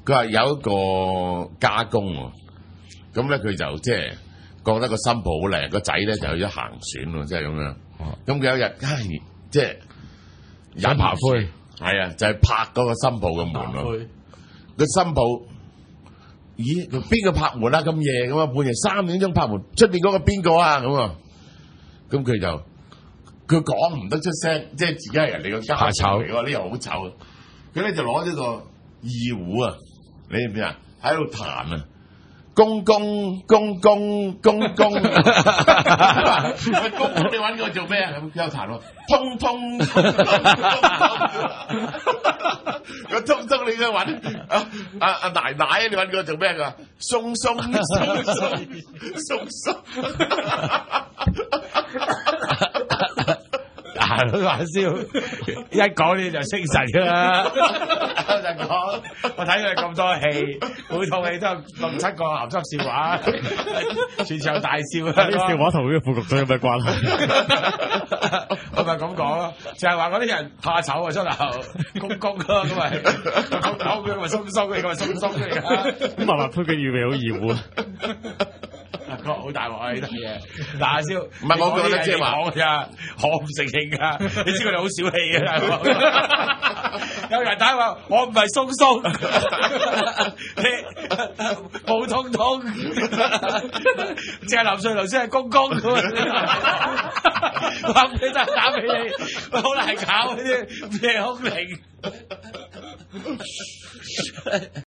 佢話有一個加工喎，咁咧佢就即係覺得個新抱好靚，個仔咧就去咗行船喎，即係咁樣。咁佢有一日，即係飲爬灰， 係啊，就係拍嗰個新抱嘅門喎。個新抱，咦？邊個拍門啊？咁夜咁啊，半夜3點鐘拍門，出邊嗰個邊個啊？咁啊，咁佢講唔得出聲，即係自己係人哋個家醜嚟喎，呢又好醜。佢咧就攞咗個二胡啊，你知唔知啊？喺度彈啊！公公，公公，公公，公公你揾我做咩啊？咁有彈喎，通通，個通通你去揾阿奶奶，你揾我做咩㗎？鬆鬆鬆鬆鬆鬆。 行都玩笑，一講你就精神㗎啦。我就講，我睇佢咁多戲，每套戲都有6、7個鹹濕笑話，全場大笑啊！ 啲笑話同呢個副局長有咩關係？ 我咪咁講咯，就係話嗰啲人怕醜啊，出頭公公咯，咁咪公公嘅，咪鬆鬆嘅，咁咪鬆鬆嘅。 咁麻麻推嘅預備好二胡啊！ 好大鑊啊！呢啲嘢，嗱阿蕭， 唔係我覺得即係話講咋，我唔承認㗎。你知佢哋好小氣嘅，有人打話我唔係鬆鬆，你普通通，淨係林瑞龍先係公公咁啊！話俾得打俾你，好難搞呢啲咩空靈。